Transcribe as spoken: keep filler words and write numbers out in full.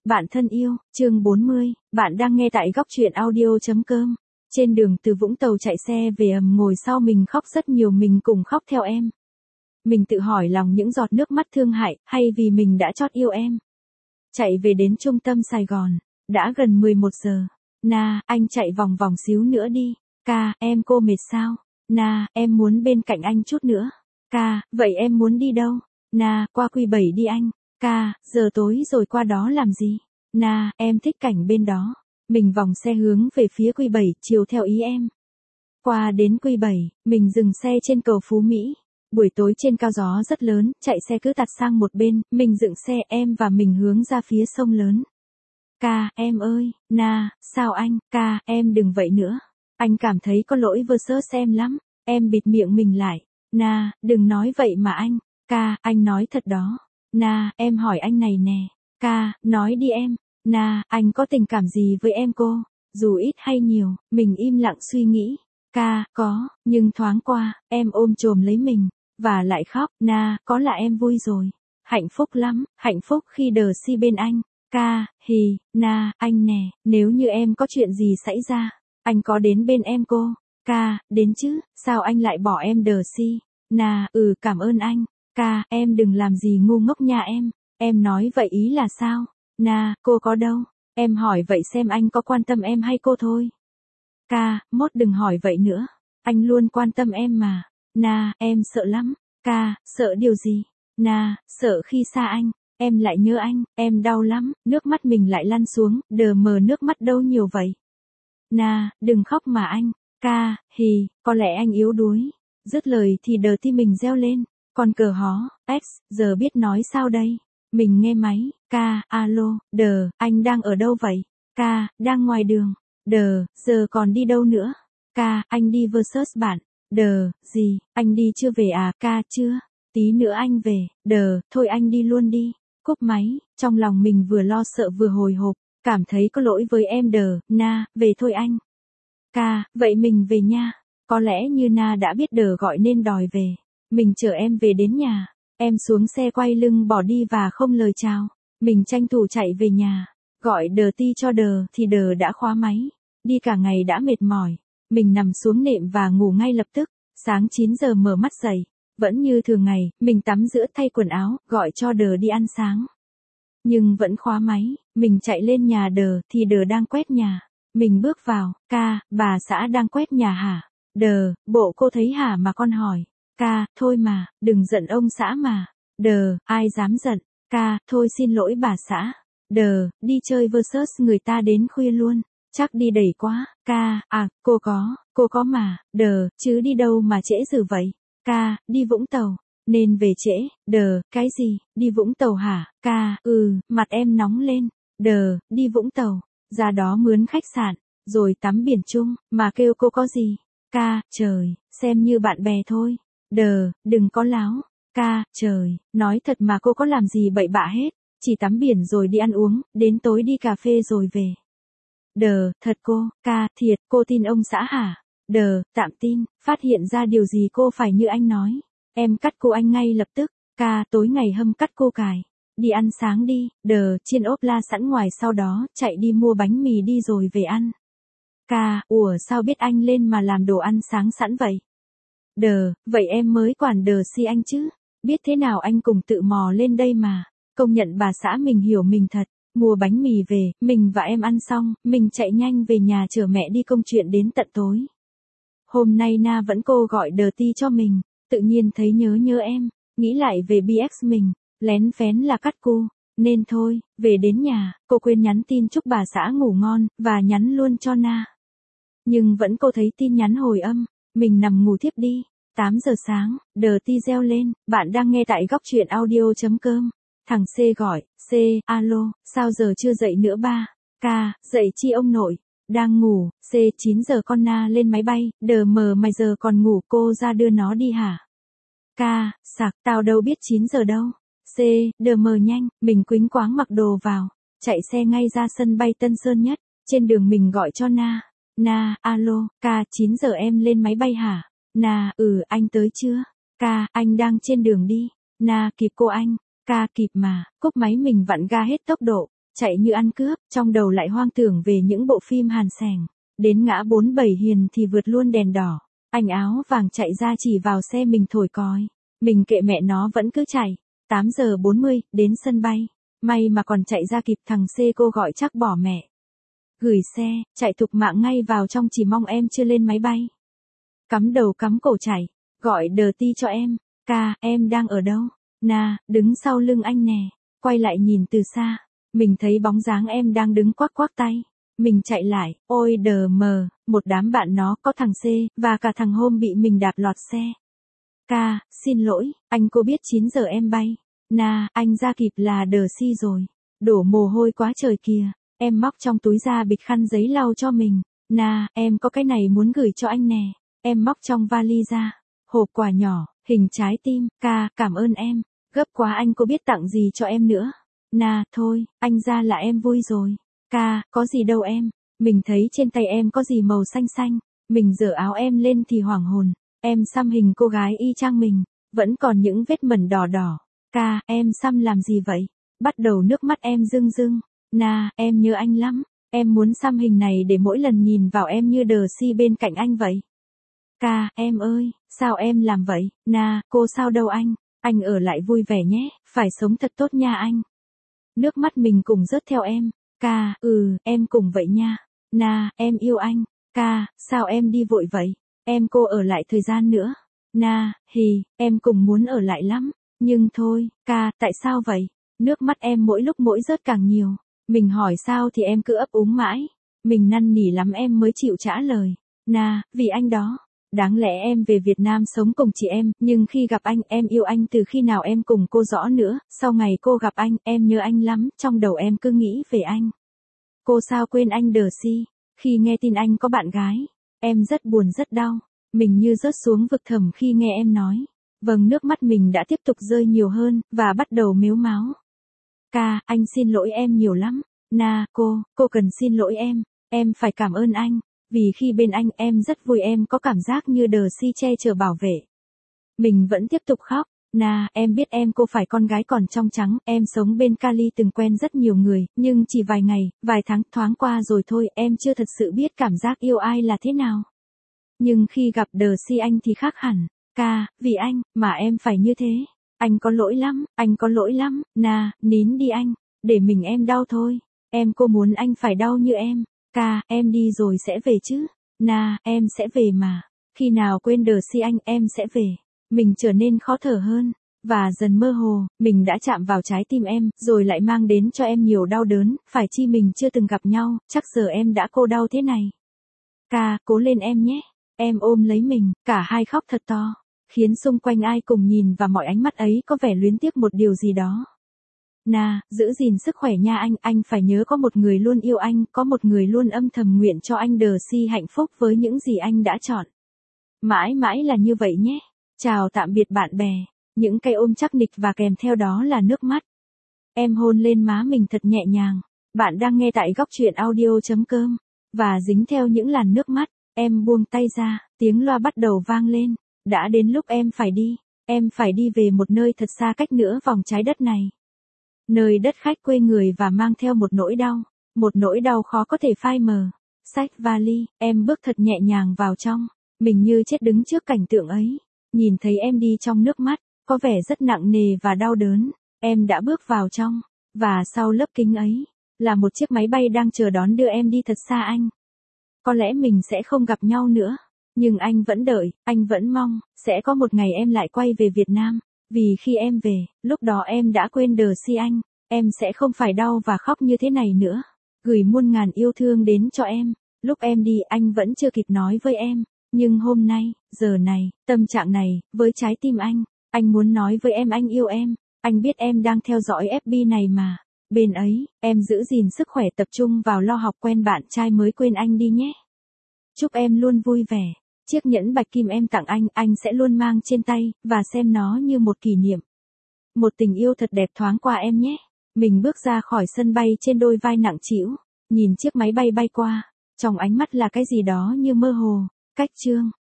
Bạn thân yêu, chương bốn mươi, bạn đang nghe tại góc truyện audio.com. Trên đường từ Vũng Tàu chạy xe về ầm ngồi sau mình khóc rất nhiều, mình cùng khóc theo em. Mình tự hỏi lòng những giọt nước mắt thương hại, hay vì mình đã chót yêu em. Chạy về đến trung tâm Sài Gòn, đã gần mười một giờ. Na, anh chạy vòng vòng xíu nữa đi. Ca, em cô mệt sao? Na, em muốn bên cạnh anh chút nữa. Ca, vậy em muốn đi đâu? Na, qua Q bảy đi anh. Ca, giờ tối rồi qua đó làm gì? Na, em thích cảnh bên đó. Mình vòng xe hướng về phía Q bảy, chiều theo ý em. Qua đến Q bảy, mình dừng xe trên cầu Phú Mỹ. Buổi tối trên cao gió rất lớn, chạy xe cứ tạt sang một bên, mình dựng xe em và mình hướng ra phía sông lớn. Ca, em ơi, Na, sao anh? Ca, em đừng vậy nữa. Anh cảm thấy có lỗi versus em lắm. Em bịt miệng mình lại. Na, đừng nói vậy mà anh. Ca, anh nói thật đó. Na, em hỏi anh này nè. Ca, nói đi em. Na, anh có tình cảm gì với em cô? Dù ít hay nhiều, mình im lặng suy nghĩ. Ca, có, nhưng thoáng qua, em ôm chồm lấy mình, và lại khóc. Na, có là em vui rồi. Hạnh phúc lắm, hạnh phúc khi đờ si bên anh. Ca, hì, Na, anh nè, nếu như em có chuyện gì xảy ra, anh có đến bên em cô? Ca, đến chứ, sao anh lại bỏ em đờ si? Na, ừ, cảm ơn anh. Ca, em đừng làm gì ngu ngốc nha em. Em nói vậy ý là sao? Na, cô có đâu? Em hỏi vậy xem anh có quan tâm em hay cô thôi. Ca, mốt đừng hỏi vậy nữa. Anh luôn quan tâm em mà. Na, em sợ lắm. Ca, sợ điều gì? Na, sợ khi xa anh, em lại nhớ anh, em đau lắm, nước mắt mình lại lăn xuống, đờ mờ nước mắt đâu nhiều vậy. Na, đừng khóc mà anh. Ca, hì, có lẽ anh yếu đuối. Dứt lời thì đờ ti mình reo lên. Con cờ hó, X, giờ biết nói sao đây? Mình nghe máy. Ca, alo, đờ, anh đang ở đâu vậy? Ca, đang ngoài đường. Đờ, giờ còn đi đâu nữa? Ca, anh đi versus bạn. Đờ, gì, anh đi chưa về à? Ca, chưa. Tí nữa anh về. Đờ, thôi anh đi luôn đi. Cúp máy, trong lòng mình vừa lo sợ vừa hồi hộp, cảm thấy có lỗi với em. Đờ, Na, về thôi anh. Ca, vậy mình về nha. Có lẽ như Na đã biết đờ gọi nên đòi về. Mình chở em về đến nhà. Em xuống xe quay lưng bỏ đi và không lời chào. Mình tranh thủ chạy về nhà. Gọi đờ ti cho đờ thì đờ đã khóa máy. Đi cả ngày đã mệt mỏi. Mình nằm xuống nệm và ngủ ngay lập tức. Sáng chín giờ mở mắt dậy. Vẫn như thường ngày, mình tắm rửa thay quần áo, gọi cho đờ đi ăn sáng. Nhưng vẫn khóa máy. Mình chạy lên nhà đờ thì đờ đang quét nhà. Mình bước vào. Ca, bà xã đang quét nhà hả? Đờ, bộ cô thấy hả mà con hỏi. Ca, thôi mà, đừng giận ông xã mà. Đờ, ai dám giận. Ca, thôi xin lỗi bà xã. Đờ, đi chơi versus người ta đến khuya luôn. Chắc đi đầy quá. Ca, à, cô có, cô có mà. Đờ, chứ đi đâu mà trễ dữ vậy? Ca, đi Vũng Tàu. Nên về trễ. Đờ, cái gì, đi Vũng Tàu hả? Ca, ừ, mặt em nóng lên. Đờ, đi Vũng Tàu. Ra đó mướn khách sạn, rồi tắm biển chung, mà kêu cô có gì? Ca, trời, xem như bạn bè thôi. Đờ, đừng có láo. Ca, trời, nói thật mà cô có làm gì bậy bạ hết, chỉ tắm biển rồi đi ăn uống, đến tối đi cà phê rồi về. Đờ, thật cô. Ca, thiệt, cô tin ông xã hả? Đờ, tạm tin, phát hiện ra điều gì cô phải như anh nói. Em cắt cô anh ngay lập tức. Ca, tối ngày hâm cắt cô cài. Đi ăn sáng đi. Đờ, chiên ốp la sẵn ngoài, sau đó chạy đi mua bánh mì đi rồi về ăn. Ca, ủa sao biết anh lên mà làm đồ ăn sáng sẵn vậy? Đờ, vậy em mới quản đờ si anh chứ. Biết thế nào anh cùng tự mò lên đây mà. Công nhận bà xã mình hiểu mình thật. Mua bánh mì về, mình và em ăn xong, mình chạy nhanh về nhà chở mẹ đi công chuyện đến tận tối. Hôm nay Na vẫn cô gọi đờ ti cho mình, tự nhiên thấy nhớ nhớ em, nghĩ lại về bê ích mình, lén phén là cắt cô, nên thôi, về đến nhà, cô quên nhắn tin chúc bà xã ngủ ngon, và nhắn luôn cho Na. Nhưng vẫn cô thấy tin nhắn hồi âm, mình nằm ngủ thiếp đi. tám giờ sáng, đờ ti reo lên, bạn đang nghe tại góc truyện audio.com. Thằng C gọi, C, alo, sao giờ chưa dậy nữa ba? Ca, dậy chi ông nội? Đang ngủ. C, chín giờ con Na lên máy bay, đờ mờ mày giờ còn ngủ, cô ra đưa nó đi hả? Ca, sạc, tao đâu biết chín giờ đâu. C, đờ mờ nhanh, mình quýnh quáng mặc đồ vào, chạy xe ngay ra sân bay Tân Sơn Nhất, trên đường mình gọi cho Na. Na, alo, ca, chín giờ em lên máy bay hả? Na, ừ, anh tới chưa? Ca, anh đang trên đường đi. Na, kịp cô anh. Ca, kịp mà. Cúp máy mình vặn ga hết tốc độ, chạy như ăn cướp, trong đầu lại hoang tưởng về những bộ phim hàn sẻng. Đến ngã bốn bảy hiền thì vượt luôn đèn đỏ. Anh áo vàng chạy ra chỉ vào xe mình thổi còi. Mình kệ mẹ nó vẫn cứ chạy. tám giờ bốn mươi, đến sân bay. May mà còn chạy ra kịp, thằng C cô gọi chắc bỏ mẹ. Gửi xe, chạy thục mạng ngay vào trong, chỉ mong em chưa lên máy bay. Cắm đầu cắm cổ chạy, gọi đờ ti cho em. Ca, em đang ở đâu? Na, đứng sau lưng anh nè. Quay lại nhìn từ xa. Mình thấy bóng dáng em đang đứng quắc quắc tay. Mình chạy lại, ôi đờ mờ, một đám bạn nó có thằng C, và cả thằng Hôm bị mình đạp lọt xe. Ca, xin lỗi, anh cô biết chín giờ em bay. Na, anh ra kịp là đờ si rồi. Đổ mồ hôi quá trời kìa. Em móc trong túi ra bịch khăn giấy lau cho mình. Na, em có cái này muốn gửi cho anh nè. Em móc trong vali ra. Hộp quà nhỏ, hình trái tim. Ca, cảm ơn em. Gấp quá anh có biết tặng gì cho em nữa. Na, thôi, anh ra là em vui rồi. Ca, có gì đâu em. Mình thấy trên tay em có gì màu xanh xanh. Mình giở áo em lên thì hoảng hồn. Em xăm hình cô gái y chang mình. Vẫn còn những vết mẩn đỏ đỏ. Ca, em xăm làm gì vậy? Bắt đầu nước mắt em rưng rưng. Na, em nhớ anh lắm. Em muốn xăm hình này để mỗi lần nhìn vào em như đờ si bên cạnh anh vậy. Ca, em ơi, sao em làm vậy? Na, cô sao đâu anh? Anh ở lại vui vẻ nhé, phải sống thật tốt nha anh. Nước mắt mình cùng rớt theo em. Ca, ừ, em cùng vậy nha. Na, em yêu anh. Ca, sao em đi vội vậy? Em cô ở lại thời gian nữa. Na, hì, em cùng muốn ở lại lắm. Nhưng thôi, ca, tại sao vậy? Nước mắt em mỗi lúc mỗi rớt càng nhiều. Mình hỏi sao thì em cứ ấp úng mãi. Mình năn nỉ lắm em mới chịu trả lời. Na, vì anh đó. Đáng lẽ em về Việt Nam sống cùng chị em, nhưng khi gặp anh, em yêu anh từ khi nào em cùng cô rõ nữa. Sau ngày cô gặp anh, em nhớ anh lắm, trong đầu em cứ nghĩ về anh. Cô sao quên anh đờ si. Khi nghe tin anh có bạn gái, em rất buồn rất đau. Mình như rớt xuống vực thẳm khi nghe em nói. Vâng, nước mắt mình đã tiếp tục rơi nhiều hơn, và bắt đầu mếu máo. Ca, anh xin lỗi em nhiều lắm. Na, cô, cô cần xin lỗi em. Em phải cảm ơn anh. Vì khi bên anh em rất vui, em có cảm giác như đờ si che chở bảo vệ. Mình vẫn tiếp tục khóc. Na, em biết em cô phải con gái còn trong trắng, em sống bên Cali từng quen rất nhiều người, nhưng chỉ vài ngày, vài tháng thoáng qua rồi thôi, em chưa thật sự biết cảm giác yêu ai là thế nào. Nhưng khi gặp đờ si anh thì khác hẳn. Ca, vì anh, mà em phải như thế. Anh có lỗi lắm, anh có lỗi lắm. Na, nín đi anh, để mình em đau thôi. Em cô muốn anh phải đau như em. Ca, em đi rồi sẽ về chứ. Na, em sẽ về mà. Khi nào quên đờ si anh, em sẽ về. Mình trở nên khó thở hơn, và dần mơ hồ, mình đã chạm vào trái tim em, rồi lại mang đến cho em nhiều đau đớn, phải chi mình chưa từng gặp nhau, chắc giờ em đã cô đau thế này. Ca, cố lên em nhé. Em ôm lấy mình, cả hai khóc thật to, khiến xung quanh ai cùng nhìn và mọi ánh mắt ấy có vẻ luyến tiếc một điều gì đó. Na, giữ gìn sức khỏe nha anh, anh phải nhớ có một người luôn yêu anh, có một người luôn âm thầm nguyện cho anh đờ si hạnh phúc với những gì anh đã chọn. Mãi mãi là như vậy nhé. Chào tạm biệt bạn bè. Những cái ôm chắc nịch và kèm theo đó là nước mắt. Em hôn lên má mình thật nhẹ nhàng. Bạn đang nghe tại góc truyện audio.com. Và dính theo những làn nước mắt, em buông tay ra, tiếng loa bắt đầu vang lên. Đã đến lúc em phải đi. Em phải đi về một nơi thật xa cách nữa vòng trái đất này. Nơi đất khách quê người và mang theo một nỗi đau. Một nỗi đau khó có thể phai mờ. Xách vali, em bước thật nhẹ nhàng vào trong. Mình như chết đứng trước cảnh tượng ấy. Nhìn thấy em đi trong nước mắt, có vẻ rất nặng nề và đau đớn. Em đã bước vào trong, và sau lớp kính ấy, là một chiếc máy bay đang chờ đón đưa em đi thật xa anh. Có lẽ mình sẽ không gặp nhau nữa, nhưng anh vẫn đợi, anh vẫn mong, sẽ có một ngày em lại quay về Việt Nam. Vì khi em về, lúc đó em đã quên đờ si anh, em sẽ không phải đau và khóc như thế này nữa. Gửi muôn ngàn yêu thương đến cho em. Lúc em đi anh vẫn chưa kịp nói với em. Nhưng hôm nay, giờ này, tâm trạng này, với trái tim anh, anh muốn nói với em anh yêu em. Anh biết em đang theo dõi ép bê này mà. Bên ấy, em giữ gìn sức khỏe, tập trung vào lo học, quen bạn trai mới quên anh đi nhé. Chúc em luôn vui vẻ. Chiếc nhẫn bạch kim em tặng anh, anh sẽ luôn mang trên tay, và xem nó như một kỷ niệm. Một tình yêu thật đẹp thoáng qua em nhé. Mình bước ra khỏi sân bay trên đôi vai nặng trĩu, nhìn chiếc máy bay bay qua. Trong ánh mắt là cái gì đó như mơ hồ. Cách chương